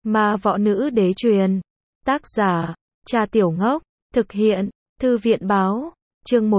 Ma võ nữ đế truyền. Tác giả, Cha Tiểu Ngốc. Thực hiện, Thư viện báo. Chương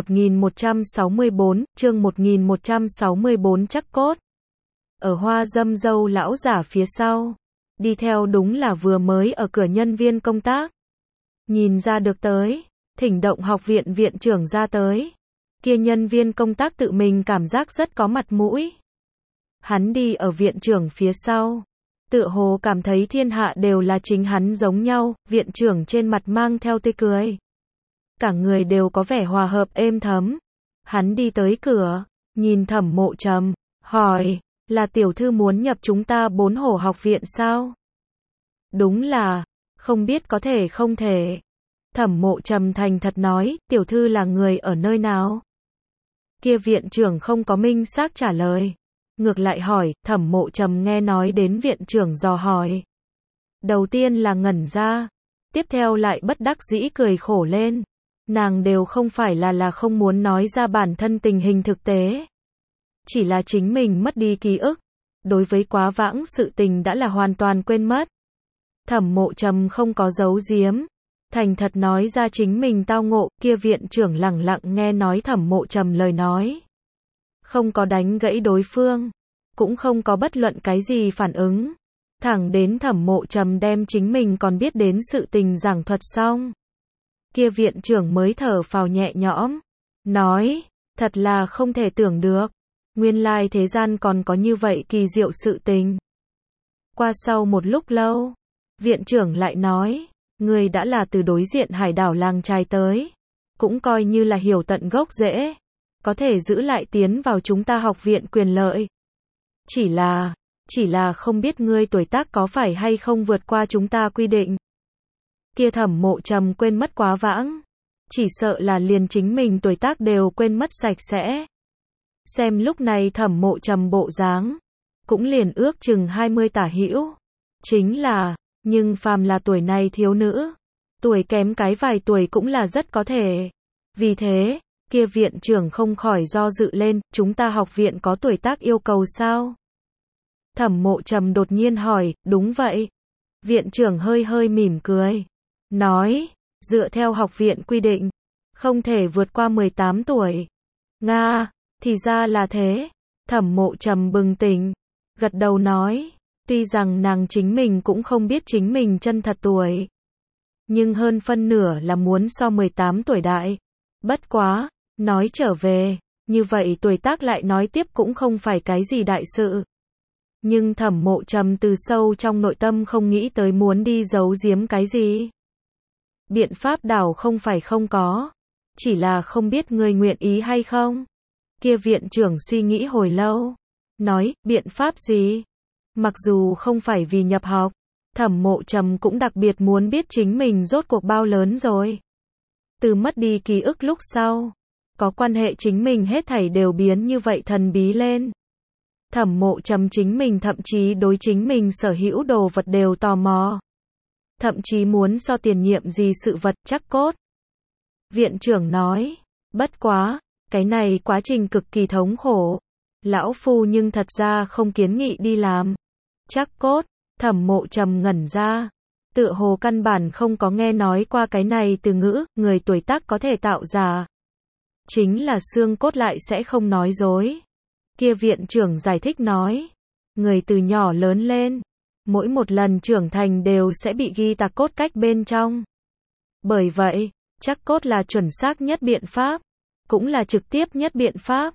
1164, chương 1164 chắc cốt. Ở hoa dâm dâu lão giả phía sau. Đi theo đúng là vừa mới ở cửa nhân viên công tác. Nhìn ra được tới, thỉnh động học viện viện trưởng ra tới. Kia nhân viên công tác tự mình cảm giác rất có mặt mũi. Hắn đi ở viện trưởng phía sau. Tựa hồ cảm thấy thiên hạ đều là chính hắn giống nhau, viện trưởng trên mặt mang theo tươi cười. Cả người đều có vẻ hòa hợp êm thấm. Hắn đi tới cửa, nhìn Thẩm Mộ Trầm, hỏi, là tiểu thư muốn nhập chúng ta 4 hổ học viện sao? Đúng là, không biết có thể không thể. Thẩm Mộ Trầm thành thật nói, tiểu thư là người ở nơi nào? Kia viện trưởng không có minh xác trả lời. Ngược lại hỏi, Thẩm Mộ Trầm nghe nói đến viện trưởng dò hỏi. Đầu tiên là ngẩn ra, tiếp theo lại bất đắc dĩ cười khổ lên. Nàng đều không phải là không muốn nói ra bản thân tình hình thực tế. Chỉ là chính mình mất đi ký ức. Đối với quá vãng sự tình đã là hoàn toàn quên mất. Thẩm Mộ Trầm không có giấu giếm. Thành thật nói ra chính mình tao ngộ, kia viện trưởng lẳng lặng nghe nói Thẩm Mộ Trầm lời nói. Không có đánh gãy đối phương, cũng không có bất luận cái gì phản ứng. Thẳng đến Thẩm Mộ Trầm đem chính mình còn biết đến sự tình giảng thuật xong. Kia viện trưởng mới thở phào nhẹ nhõm, nói, thật là không thể tưởng được, nguyên lai thế gian còn có như vậy kỳ diệu sự tình. Qua sau một lúc lâu, viện trưởng lại nói, người đã là từ đối diện hải đảo làng trài tới, cũng coi như là hiểu tận gốc rễ, có thể giữ lại tiến vào chúng ta học viện quyền lợi. Chỉ là không biết ngươi tuổi tác có phải hay không vượt qua chúng ta quy định. Kia Thẩm Mộ Trầm quên mất quá vãng, chỉ sợ là liền chính mình tuổi tác đều quên mất sạch sẽ. Xem lúc này Thẩm Mộ Trầm bộ dáng, cũng liền ước chừng 20 tả hữu. Chính là, nhưng phàm là tuổi này thiếu nữ, tuổi kém cái vài tuổi cũng là rất có thể. Vì thế, kia viện trưởng không khỏi do dự lên, chúng ta học viện có tuổi tác yêu cầu sao? Thẩm Mộ Trầm đột nhiên hỏi, đúng vậy. Viện trưởng hơi hơi mỉm cười, nói, dựa theo học viện quy định, không thể vượt qua 18 tuổi. Nga, thì ra là thế. Thẩm Mộ Trầm bừng tỉnh, gật đầu nói, tuy rằng nàng chính mình cũng không biết chính mình chân thật tuổi, nhưng hơn phân nửa là muốn so 18 tuổi đại. Bất quá, nói trở về, như vậy tuổi tác lại nói tiếp cũng không phải cái gì đại sự. Nhưng Thẩm Mộ Trầm từ sâu trong nội tâm không nghĩ tới muốn đi giấu giếm cái gì. Biện pháp đảo không phải không có, chỉ là không biết ngươi nguyện ý hay không. Kia viện trưởng suy nghĩ hồi lâu, nói, biện pháp gì? Mặc dù không phải vì nhập học, Thẩm Mộ Trầm cũng đặc biệt muốn biết chính mình rốt cuộc bao lớn rồi. Từ mất đi ký ức lúc sau, có quan hệ chính mình hết thảy đều biến như vậy thần bí lên. Thẩm Mộ Trầm chính mình thậm chí đối chính mình sở hữu đồ vật đều tò mò. Thậm chí muốn so tiền nhiệm gì sự vật chắc cốt. Viện trưởng nói, bất quá, cái này quá trình cực kỳ thống khổ. Lão phu nhưng thật ra không kiến nghị đi làm. Chắc cốt, Thẩm Mộ Trầm ngẩn ra. Tựa hồ căn bản không có nghe nói qua cái này từ ngữ, người tuổi tác có thể tạo ra. Chính là xương cốt lại sẽ không nói dối. Kia viện trưởng giải thích nói, người từ nhỏ lớn lên, mỗi một lần trưởng thành đều sẽ bị ghi tạc cốt cách bên trong. Bởi vậy, chắc cốt là chuẩn xác nhất biện pháp, cũng là trực tiếp nhất biện pháp.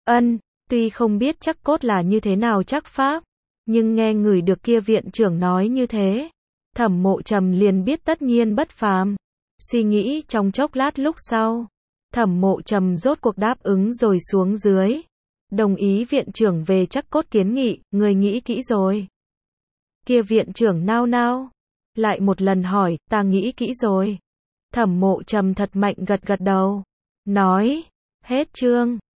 Tuy không biết chắc cốt là như thế nào chắc pháp, nhưng nghe người được kia viện trưởng nói như thế, Thẩm Mộ Trầm liền biết tất nhiên bất phàm. Suy nghĩ trong chốc lát lúc sau, Thẩm Mộ Trầm rốt cuộc đáp ứng rồi xuống dưới. Đồng ý viện trưởng về chắc cốt kiến nghị, người nghĩ kỹ rồi. Kia viện trưởng nao nao, lại một lần hỏi, ta nghĩ kỹ rồi. Thẩm Mộ Trầm thật mạnh gật gật đầu, nói, hết chương.